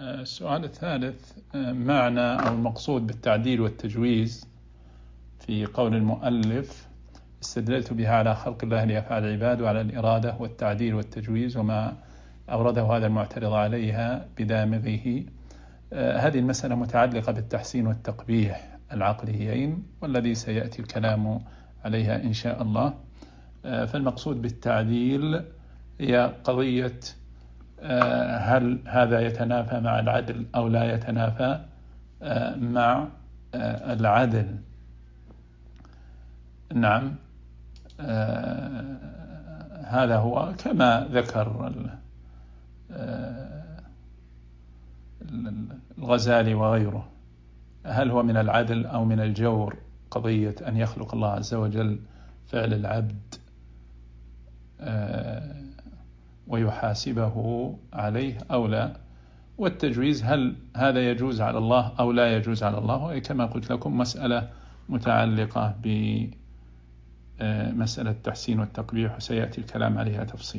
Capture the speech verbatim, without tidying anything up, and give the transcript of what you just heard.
السؤال الثالث: معنى أو المقصود بالتعديل والتجويز في قول المؤلف: استدللت بها على خلق الله لأفعال العباد وعلى الإرادة والتعديل والتجويز وما أورده هذا المعترض عليها بدامغه. هذه المسألة متعلقة بالتحسين والتقبيح العقليين، والذي سيأتي الكلام عليها إن شاء الله. فالمقصود بالتعديل هي قضية هل هذا يتنافى مع العدل أو لا يتنافى مع العدل. نعم، هذا هو كما ذكر الغزالي وغيره. هل هو من العدل أو من الجور؟ قضية أن يخلق الله عز وجل فعل العبد ويحاسبه عليه أو لا. والتجويز هل هذا يجوز على الله أو لا يجوز على الله؟ كما قلت لكم مسألة متعلقة بمسألة التحسين والتقبيح، وسيأتي الكلام عليها تفصيلا.